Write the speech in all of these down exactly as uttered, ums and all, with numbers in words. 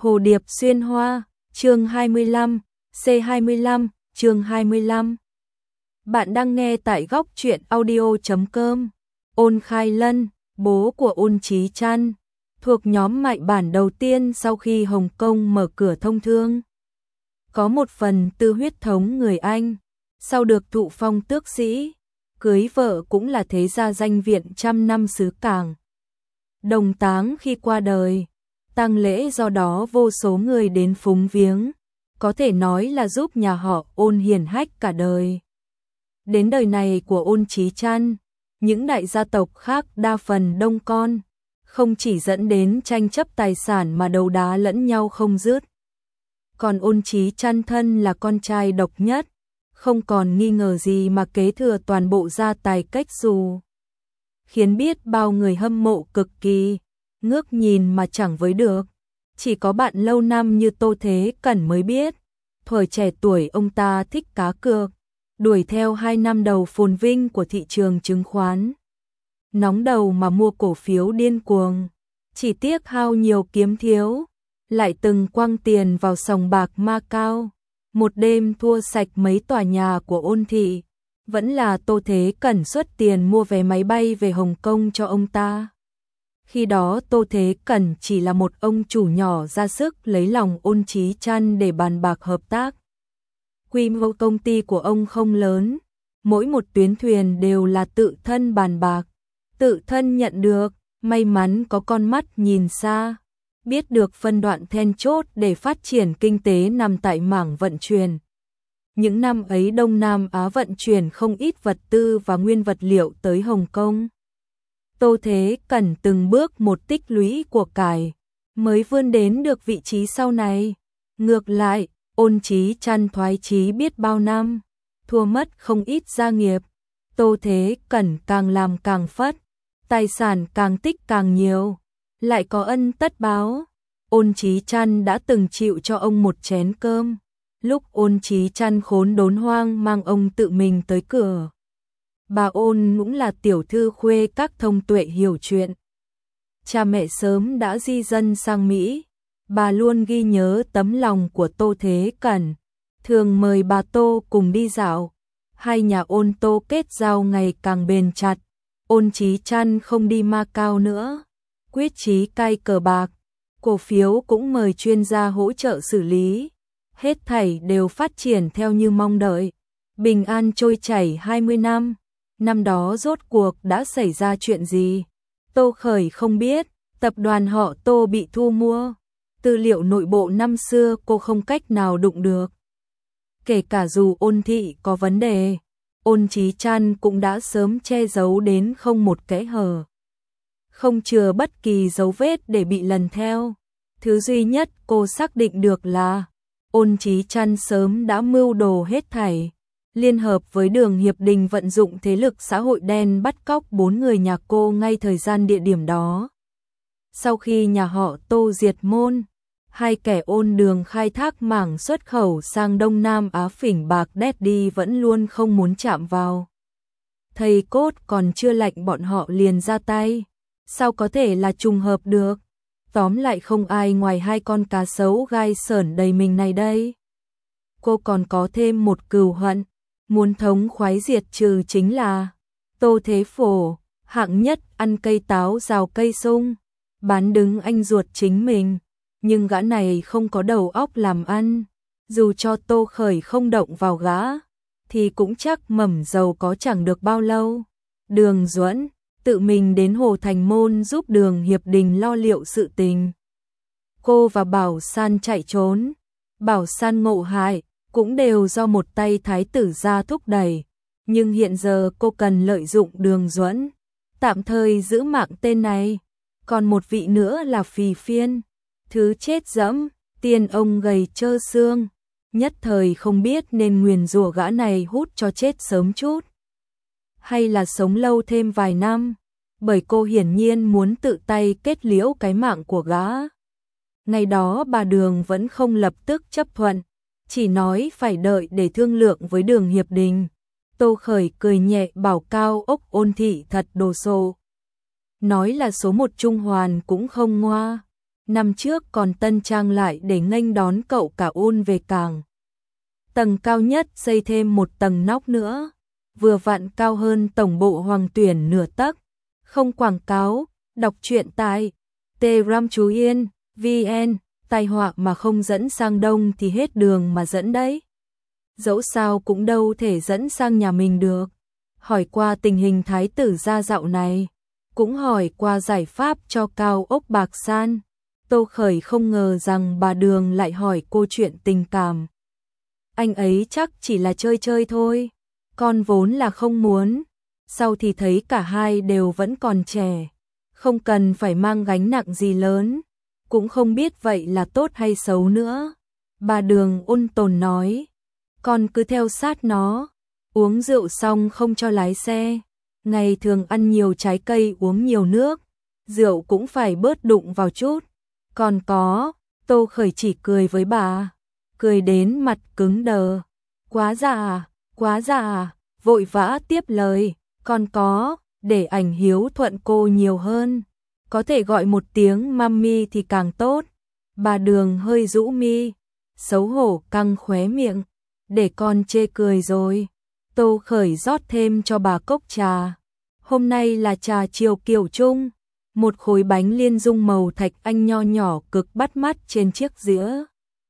Hồ điệp xuyên hoa, chương hai mươi lăm, C hai mươi lăm, chương hai mươi lăm. Bạn đang nghe tại góc truyện audio chấm com. Ôn Khai Lân, bố của Ôn Chí Trăn, thuộc nhóm mạnh bản đầu tiên sau khi Hồng Kông mở cửa thông thương. Có một phần tư huyết thống người Anh, sau được thụ phong tước sĩ, cưới vợ cũng là thế gia danh viện trăm năm xứ Cảng. Đồng táng khi qua đời, tang lễ do đó vô số người đến phúng viếng, có thể nói là giúp nhà họ Ôn hiển hách cả đời. Đến đời này của Ôn Chí Trăn, những đại gia tộc khác đa phần đông con, không chỉ dẫn đến tranh chấp tài sản mà đấu đá lẫn nhau không dứt. Còn Ôn Chí Trăn thân là con trai độc nhất, không còn nghi ngờ gì mà kế thừa toàn bộ gia tài cách dù, khiến biết bao người hâm mộ cực kỳ, ngước nhìn mà chẳng với được. Chỉ có bạn lâu năm như Tô Thế Cẩn mới biết, thời trẻ tuổi ông ta thích cá cược, đuổi theo hai năm đầu phồn vinh của thị trường chứng khoán. Nóng đầu mà mua cổ phiếu điên cuồng, chỉ tiếc hao nhiều kiếm thiếu, lại từng quăng tiền vào sòng bạc Macau, một đêm thua sạch mấy tòa nhà của Ôn thị. Vẫn là Tô Thế Cẩn xuất tiền mua vé máy bay về Hồng Kông cho ông ta. Khi đó Tô Thế Cẩn chỉ là một ông chủ nhỏ ra sức lấy lòng Ôn Chí Trăn để bàn bạc hợp tác. Quy mô công ty của ông không lớn, mỗi một tuyến thuyền đều là tự thân bàn bạc, tự thân nhận được, may mắn có con mắt nhìn xa, biết được phân đoạn then chốt để phát triển kinh tế nằm tại mảng vận chuyển. Những năm ấy Đông Nam Á vận chuyển không ít vật tư và nguyên vật liệu tới Hồng Kông. Tô Thế Cẩn từng bước một tích lũy của cải, mới vươn đến được vị trí sau này. Ngược lại, Ôn Chí Trăn thoái chí biết bao năm, thua mất không ít gia nghiệp. Tô Thế Cẩn càng làm càng phất, tài sản càng tích càng nhiều, lại có ân tất báo. Ôn Chí Trăn đã từng chịu cho ông một chén cơm, lúc Ôn Chí Trăn khốn đốn hoang mang ông tự mình tới cửa. Bà Ôn cũng là tiểu thư khuê các thông tuệ hiểu chuyện. Cha mẹ sớm đã di dân sang Mỹ, bà luôn ghi nhớ tấm lòng của Tô Thế Cẩn, thường mời bà Tô cùng đi dạo. Hai nhà Ôn Tô kết giao ngày càng bền chặt. Ôn Chí Trăn không đi Macau nữa, quyết chí cai cờ bạc, cổ phiếu cũng mời chuyên gia hỗ trợ xử lý. Hết thảy đều phát triển theo như mong đợi, bình an trôi chảy hai mươi năm. Năm đó rốt cuộc đã xảy ra chuyện gì? Tô Khởi không biết, tập đoàn họ Tô bị thu mua. Tư liệu nội bộ năm xưa cô không cách nào đụng được. Kể cả dù Ôn thị có vấn đề, Ôn Chí Trăn cũng đã sớm che giấu đến không một kẽ hở, không chừa bất kỳ dấu vết để bị lần theo. Thứ duy nhất cô xác định được là Ôn Chí Trăn sớm đã mưu đồ hết thảy, liên hợp với Đường Hiệp Đình vận dụng thế lực xã hội đen bắt cóc bốn người nhà cô ngay thời gian địa điểm đó. Sau khi nhà họ Tô diệt môn, hai kẻ Ôn Đường khai thác mảng xuất khẩu sang Đông Nam Á phỉnh bạc đét đi vẫn luôn không muốn chạm vào. Thầy cốt còn chưa lạnh bọn họ liền ra tay, sao có thể là trùng hợp được? Tóm lại không ai ngoài hai con cá sấu gai sởn đầy mình này đây. Cô còn có thêm một cừu hận, muốn thống khoái diệt trừ chính là Tô Thế Phổ, hạng nhất ăn cây táo rào cây sung, bán đứng anh ruột chính mình. Nhưng gã này không có đầu óc làm ăn, dù cho Tô Khởi không động vào gã, thì cũng chắc mầm dầu có chẳng được bao lâu. Đường Duẫn tự mình đến Hồ Thành Môn giúp Đường Hiệp Đình lo liệu sự tình. Cô và Bảo San chạy trốn, Bảo San ngộ hại, cũng đều do một tay thái tử gia thúc đẩy. Nhưng hiện giờ cô cần lợi dụng Đường Duẫn, tạm thời giữ mạng tên này. Còn một vị nữa là Phì Phiên, thứ chết dẫm, tiên ông gầy trơ xương, nhất thời không biết nên nguyền rủa gã này hút cho chết sớm chút, hay là sống lâu thêm vài năm, bởi cô hiển nhiên muốn tự tay kết liễu cái mạng của gã. Ngày đó bà Đường vẫn không lập tức chấp thuận, chỉ nói phải đợi để thương lượng với Đường Hiệp Đình. Tô Khởi cười nhẹ bảo cao ốc Ôn thị thật đồ sộ, nói là số một Trung Hoàn cũng không ngoa. năm trước còn tân trang lại để nghênh đón cậu cả ôn về cảng. Tầng cao nhất xây thêm một tầng nóc nữa, vừa vặn cao hơn tổng bộ Hoàng Tuyển nửa tấc. Không quảng cáo, đọc truyện tại Telegram chú Yên, vê en, tai họa mà không dẫn sang đông thì hết đường mà dẫn đấy. Dẫu sao cũng đâu thể dẫn sang nhà mình được. Hỏi qua tình hình thái tử gia dạo này, cũng hỏi qua giải pháp cho cao ốc Bạc San. Tô Khởi không ngờ rằng bà Đường lại hỏi cô chuyện tình cảm. Anh ấy chắc chỉ là chơi chơi thôi, con vốn là không muốn. Sau thì thấy cả hai đều vẫn còn trẻ, không cần phải mang gánh nặng gì lớn, cũng không biết vậy là tốt hay xấu nữa. Bà Đường ôn tồn nói, con cứ theo sát nó, uống rượu xong không cho lái xe, ngày thường ăn nhiều trái cây uống nhiều nước, rượu cũng phải bớt đụng vào chút. Còn có, Tô Khởi chỉ cười với bà, cười đến mặt cứng đờ. Quá già, quá già, vội vã tiếp lời, còn có, để ảnh hiếu thuận cô nhiều hơn, có thể gọi một tiếng mami thì càng tốt. Bà Đường hơi rũ mi, xấu hổ căng khóe miệng, để con chê cười rồi. Tô Khởi rót thêm cho bà cốc trà. Hôm nay là trà chiều kiểu Trung, một khối bánh liên dung màu thạch anh nho nhỏ cực bắt mắt trên chiếc dĩa.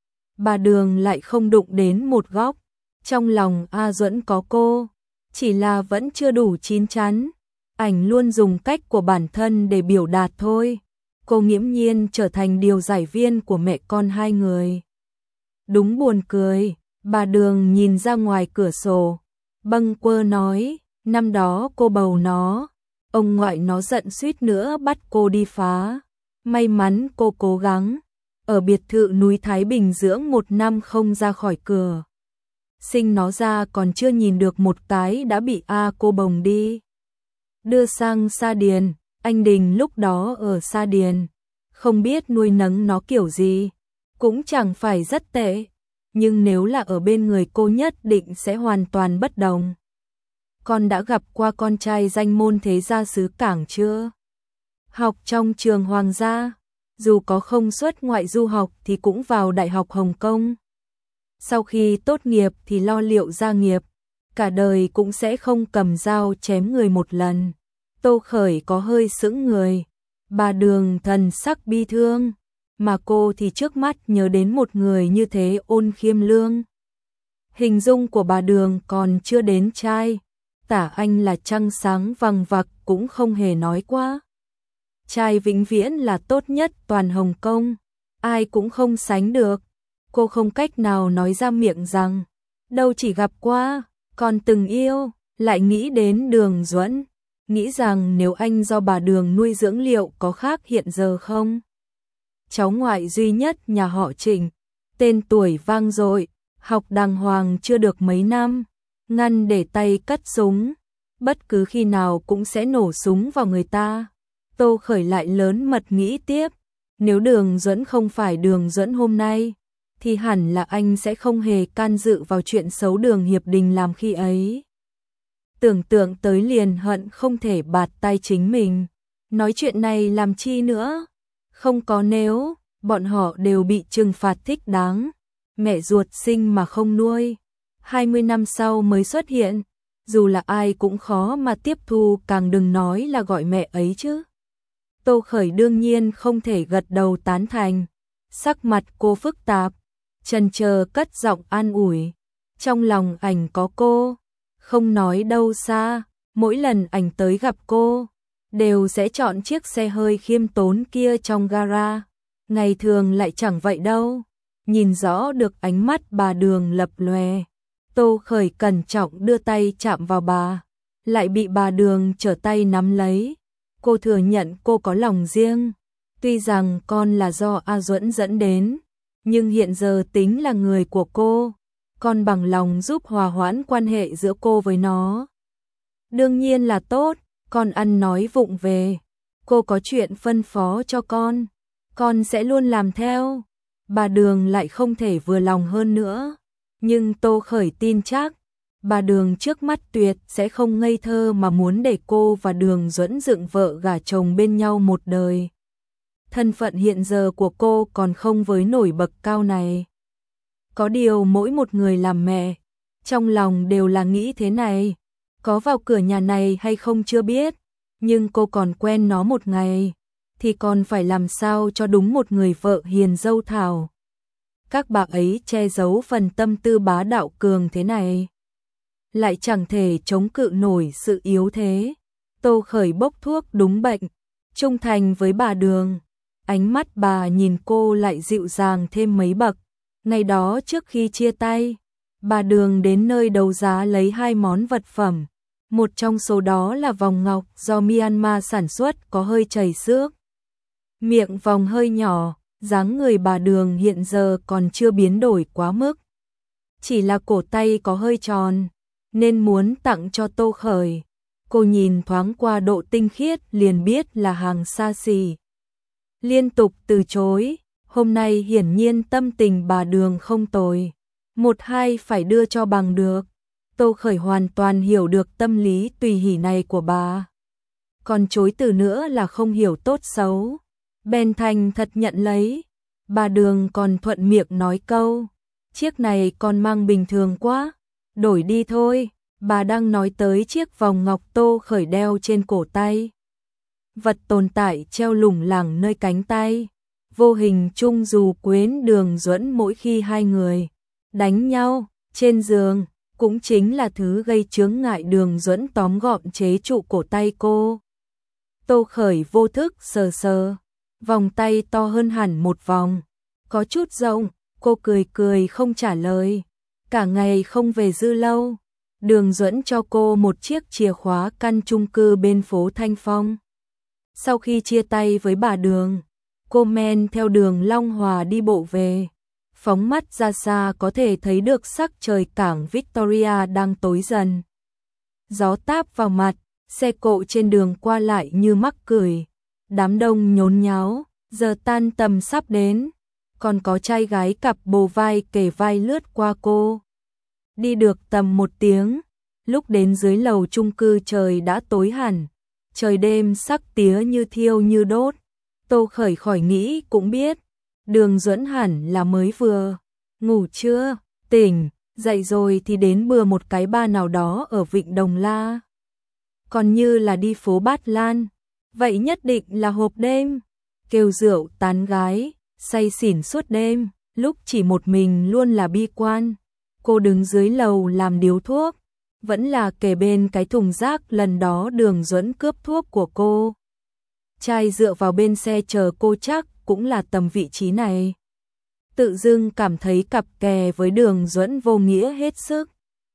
Bà Đường lại không đụng đến một góc, trong lòng A Duẫn có cô, chỉ là vẫn chưa đủ chín chắn. Ảnh luôn dùng cách của bản thân để biểu đạt thôi. Cô nghiễm nhiên trở thành điều giải viên của mẹ con hai người. Đúng buồn cười, bà Đường nhìn ra ngoài cửa sổ, bâng quơ nói, năm đó cô bầu nó, ông ngoại nó giận suýt nữa bắt cô đi phá. May mắn cô cố gắng, ở biệt thự núi Thái Bình dưỡng một năm không ra khỏi cửa. Sinh nó ra còn chưa nhìn được một cái đã bị A cô bồng đi. Đưa sang Sa Điền, anh Đình lúc đó ở Sa Điền, không biết nuôi nấng nó kiểu gì, cũng chẳng phải rất tệ, nhưng nếu là ở bên người cô nhất định sẽ hoàn toàn bất đồng. Con đã gặp qua con trai danh môn thế gia xứ Cảng chưa? Học trong trường Hoàng gia, dù có không xuất ngoại du học thì cũng vào Đại học Hồng Kông. Sau khi tốt nghiệp thì lo liệu gia nghiệp, cả đời cũng sẽ không cầm dao chém người một lần. Tô Khởi có hơi sững người, bà Đường thần sắc bi thương, mà cô thì trước mắt nhớ đến một người như thế ôn khiêm lương. Hình dung của bà Đường còn chưa đến trai, tả anh là trăng sáng vằng vặc cũng không hề nói quá. Trai vĩnh viễn là tốt nhất toàn Hồng Kông, ai cũng không sánh được. Cô không cách nào nói ra miệng rằng, đâu chỉ gặp qua, còn từng yêu, lại nghĩ đến Đường Duẫn, nghĩ rằng nếu anh do bà Đường nuôi dưỡng liệu có khác hiện giờ không? Cháu ngoại duy nhất nhà họ Trịnh, tên tuổi vang dội, học đàng hoàng chưa được mấy năm, ngăn để tay cất súng, bất cứ khi nào cũng sẽ nổ súng vào người ta. Tô Khởi lại lớn mật nghĩ tiếp, nếu Đường Duẫn không phải Đường Duẫn hôm nay, thì hẳn là anh sẽ không hề can dự vào chuyện xấu Đường Hiệp Đình làm khi ấy. Tưởng tượng tới liền hận không thể bạt tay chính mình. Nói chuyện này làm chi nữa? Không có nếu, bọn họ đều bị trừng phạt thích đáng. Mẹ ruột sinh mà không nuôi, hai mươi năm sau mới xuất hiện, dù là ai cũng khó mà tiếp thu, càng đừng nói là gọi mẹ ấy chứ. Tô Khởi đương nhiên không thể gật đầu tán thành, sắc mặt cô phức tạp, chần chờ cất giọng an ủi, trong lòng ảnh có cô, không nói đâu xa, mỗi lần ảnh tới gặp cô, đều sẽ chọn chiếc xe hơi khiêm tốn kia trong gara, ngày thường lại chẳng vậy đâu. Nhìn rõ được ánh mắt bà Đường lập lòe, Tô Khởi cẩn trọng đưa tay chạm vào bà, lại bị bà Đường trở tay nắm lấy. Cô thừa nhận cô có lòng riêng, tuy rằng con là do A Duẫn dẫn đến, nhưng hiện giờ tính là người của cô, con bằng lòng giúp hòa hoãn quan hệ giữa cô với nó. Đương nhiên là tốt, con ăn nói vụng về, cô có chuyện phân phó cho con, con sẽ luôn làm theo. Bà Đường lại không thể vừa lòng hơn nữa, nhưng Tô Khởi tin chắc, bà Đường trước mắt tuyệt sẽ không ngây thơ mà muốn để cô và Đường Duẫn dựng vợ gả chồng bên nhau một đời. thân phận hiện giờ của cô còn không với nổi bậc cao này. Có điều mỗi một người làm mẹ, trong lòng đều là nghĩ thế này, có vào cửa nhà này hay không chưa biết, nhưng cô còn quen nó một ngày, thì còn phải làm sao cho đúng một người vợ hiền dâu thảo. Các bà ấy che giấu phần tâm tư bá đạo cường thế này, lại chẳng thể chống cự nổi sự yếu thế. Tô Khởi bốc thuốc đúng bệnh, trung thành với bà Đường. Ánh mắt bà nhìn cô lại dịu dàng thêm mấy bậc. Ngày đó trước khi chia tay, bà Đường đến nơi đấu giá lấy hai món vật phẩm. Một trong số đó là vòng ngọc do Myanmar sản xuất có hơi chảy xước. Miệng vòng hơi nhỏ, dáng người bà Đường hiện giờ còn chưa biến đổi quá mức. Chỉ là cổ tay có hơi tròn, nên muốn tặng cho Tô Khởi. Cô nhìn thoáng qua độ tinh khiết liền biết là hàng xa xỉ. Liên tục từ chối, hôm nay hiển nhiên tâm tình bà Đường không tồi. Một hai phải đưa cho bằng được. Tô Khởi hoàn toàn hiểu được tâm lý tùy hỷ này của bà. Còn chối từ nữa là không hiểu tốt xấu. Bèn thành thật nhận lấy. Bà Đường còn thuận miệng nói câu, chiếc này con mang bình thường quá, đổi đi thôi. Bà đang nói tới chiếc vòng ngọc Tô Khởi đeo trên cổ tay. Vật tồn tại treo lủng lẳng nơi cánh tay, vô hình chung dù quến Đường Duẫn mỗi khi hai người đánh nhau trên giường, cũng chính là thứ gây chướng ngại Đường Duẫn tóm gọn chế trụ cổ tay cô. Tô Khởi vô thức sờ sờ, vòng tay to hơn hẳn một vòng, có chút rộng, cô cười cười không trả lời. Cả ngày không về Dư Lâu, Đường Duẫn cho cô một chiếc chìa khóa căn chung cư bên phố Thanh Phong. Sau khi chia tay với bà Đường, cô men theo đường Long Hòa đi bộ về. Phóng mắt ra xa có thể thấy được sắc trời cảng Victoria đang tối dần. Gió táp vào mặt, xe cộ trên đường qua lại như mắc cười. Đám đông nhốn nháo, giờ tan tầm sắp đến. Còn có trai gái cặp bồ vai kề vai lướt qua cô. Đi được tầm một tiếng, lúc đến dưới lầu chung cư trời đã tối hẳn. Trời đêm sắc tía như thiêu như đốt. Tô Khởi khỏi nghĩ cũng biết, Đường Duẫn hẳn là mới vừa ngủ chưa, tỉnh, dậy rồi thì đến bừa một cái bar nào đó ở Vịnh Đồng La. Còn như là đi phố Bát Lan, vậy nhất định là hộp đêm, kêu rượu tán gái, say xỉn suốt đêm, lúc chỉ một mình luôn là bi quan. Cô đứng dưới lầu làm điếu thuốc, vẫn là kề bên cái thùng rác lần đó Đường Duẫn cướp thuốc của cô. Trai dựa vào bên xe chờ cô chắc cũng là tầm vị trí này. Tự dưng cảm thấy cặp kè với Đường Duẫn vô nghĩa hết sức.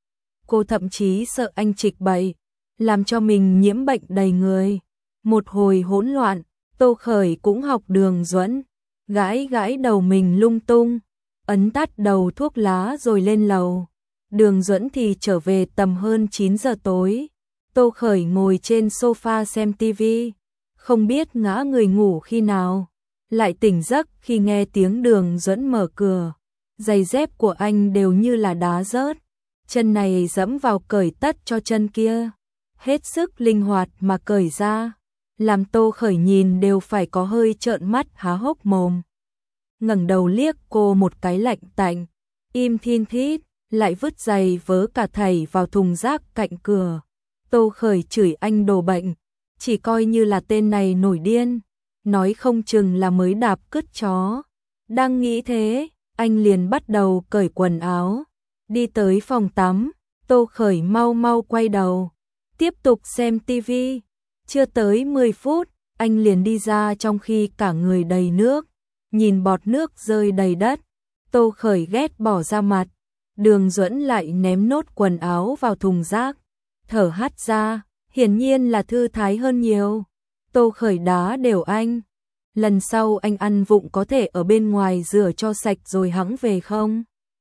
Cô thậm chí sợ anh trịch bậy, làm cho mình nhiễm bệnh đầy người. Một hồi hỗn loạn, Tô Khởi cũng học Đường Duẫn, gãi gãi đầu mình lung tung, ấn tắt đầu thuốc lá rồi lên lầu. Đường Duẫn thì trở về tầm hơn chín giờ tối. Tô Khởi ngồi trên sofa xem tivi, không biết ngã người ngủ khi nào, lại tỉnh giấc khi nghe tiếng Đường Duẫn mở cửa. Giày dép của anh đều như là đá rớt, chân này dẫm vào cởi tất cho chân kia, hết sức linh hoạt mà cởi ra, làm Tô Khởi nhìn đều phải có hơi trợn mắt há hốc mồm. Ngẩng đầu liếc cô một cái lạnh tạnh, im thin thít, lại vứt giày vớ cả thảy vào thùng rác cạnh cửa. Tô Khởi chửi anh đồ bệnh, chỉ coi như là tên này nổi điên, nói không chừng là mới đạp cứt chó. Đang nghĩ thế, anh liền bắt đầu cởi quần áo, đi tới phòng tắm. Tô Khởi mau mau quay đầu, tiếp tục xem tivi. Chưa tới mười phút, anh liền đi ra trong khi cả người đầy nước, nhìn bọt nước rơi đầy đất. Tô Khởi ghét bỏ ra mặt. Đường Duẫn lại ném nốt quần áo vào thùng rác, thở hắt ra, hiển nhiên là thư thái hơn nhiều. Tô Khởi đá đều anh, lần sau anh ăn vụng có thể ở bên ngoài rửa cho sạch rồi hẵng về không?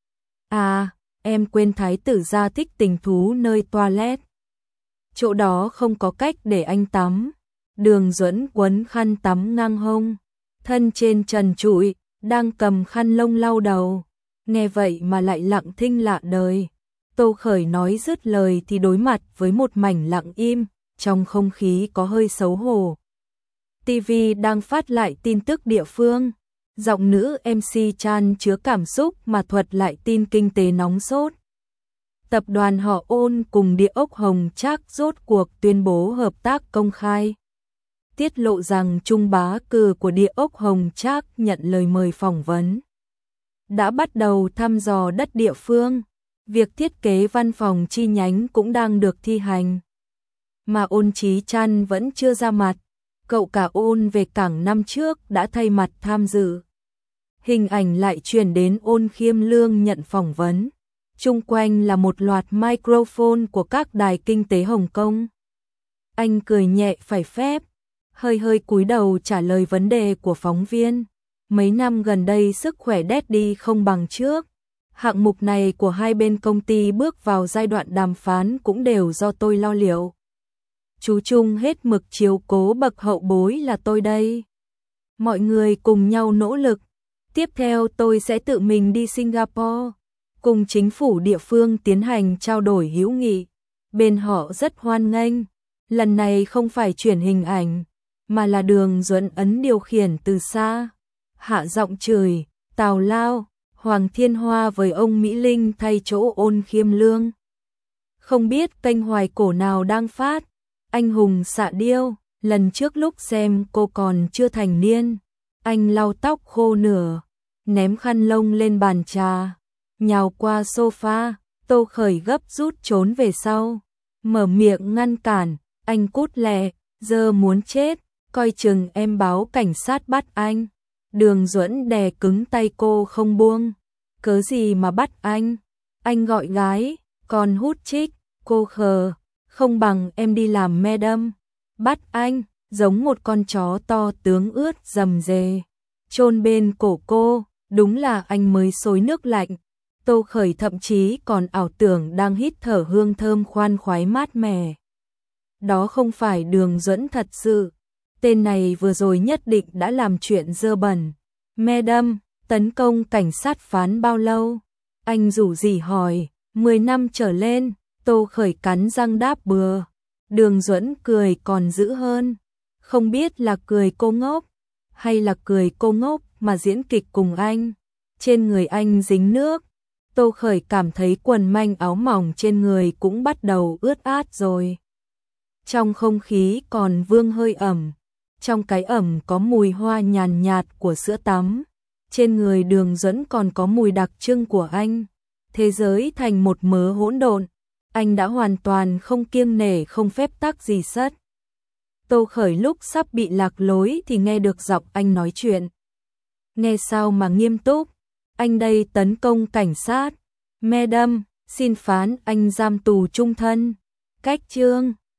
À, em quên thái tử gia thích tình thú nơi toilet. Chỗ đó không có cách để anh tắm. Đường Duẫn quấn khăn tắm ngang hông, thân trên trần trụi, đang cầm khăn lông lau đầu. Nghe vậy mà lại lặng thinh lạ đời. Tô Khởi nói dứt lời thì đối mặt với một mảnh lặng im, trong không khí có hơi xấu hổ. ti vi đang phát lại tin tức địa phương. Giọng nữ em xê Chan chứa cảm xúc mà thuật lại tin kinh tế nóng sốt. Tập đoàn họ Ôn cùng Địa ốc Hồng Trác rốt cuộc tuyên bố hợp tác công khai. Tiết lộ rằng Trung bá cử của Địa ốc Hồng Trác nhận lời mời phỏng vấn. Đã bắt đầu thăm dò đất địa phương. Việc thiết kế văn phòng chi nhánh cũng đang được thi hành. Mà Ôn Chí Trăn vẫn chưa ra mặt. Cậu cả Ôn về cảng năm trước đã thay mặt tham dự. Hình ảnh lại truyền đến Ôn Khiêm Lương nhận phỏng vấn. Chung quanh là một loạt microphone của các đài kinh tế Hồng Kông. Anh cười nhẹ phải phép, hơi hơi cúi đầu trả lời vấn đề của phóng viên. Mấy năm gần đây sức khỏe Daddy không bằng trước. Hạng mục này của hai bên công ty bước vào giai đoạn đàm phán cũng đều do tôi lo liệu. Chú Trung hết mực chiếu cố bậc hậu bối là tôi đây. Mọi người cùng nhau nỗ lực. Tiếp theo tôi sẽ tự mình đi Singapore, cùng chính phủ địa phương tiến hành trao đổi hữu nghị. Bên họ rất hoan nghênh. Lần này không phải chuyển hình ảnh, mà là Đường Duẫn ấn điều khiển từ xa. Hạ giọng chửi, tào lao, Hoàng Thiên Hoa với ông Mỹ Linh thay chỗ Ôn Khiêm Lương. Không biết kênh Hoài Cổ nào đang phát. Anh hùng xạ điêu, lần trước lúc xem cô còn chưa thành niên. Anh lau tóc khô nửa, ném khăn lông lên bàn trà, nhào qua sofa. Tô Khởi gấp rút trốn về sau, mở miệng ngăn cản. Anh cút lẹ, giờ muốn chết, coi chừng em báo cảnh sát bắt anh. Đường Duẫn đè cứng tay cô không buông. Cớ gì mà bắt anh? Anh gọi gái, còn hút chích. Cô khờ, không bằng em đi làm madam. Bắt anh, giống một con chó to tướng ướt rầm rề, chôn bên cổ cô. Đúng là anh mới xối nước lạnh. Tô Khởi thậm chí còn ảo tưởng đang hít thở hương thơm khoan khoái mát mẻ. Đó không phải Đường Duẫn thật sự. Tên này vừa rồi nhất định đã làm chuyện dơ bẩn. Madam, tấn công cảnh sát phán bao lâu? Anh rủ rỉ hỏi. Mười năm trở lên. Tô Khởi cắn răng đáp bừa. Đường Duẫn cười còn dữ hơn. Không biết là cười cô ngốc, hay là cười cô ngốc mà diễn kịch cùng anh. Trên người anh dính nước. Tô Khởi cảm thấy quần manh áo mỏng trên người cũng bắt đầu ướt át rồi. Trong không khí còn vương hơi ẩm. Trong cái ẩm có mùi hoa nhàn nhạt của sữa tắm. Trên người Đường Duẫn còn có mùi đặc trưng của anh. Thế giới thành một mớ hỗn độn. Anh đã hoàn toàn không kiêng nể không phép tắc gì sất. Tô Khởi lúc sắp bị lạc lối thì nghe được giọng anh nói chuyện. Nghe sao mà nghiêm túc. Anh đây tấn công cảnh sát. Madam, xin phán anh giam tù chung thân. Cách chương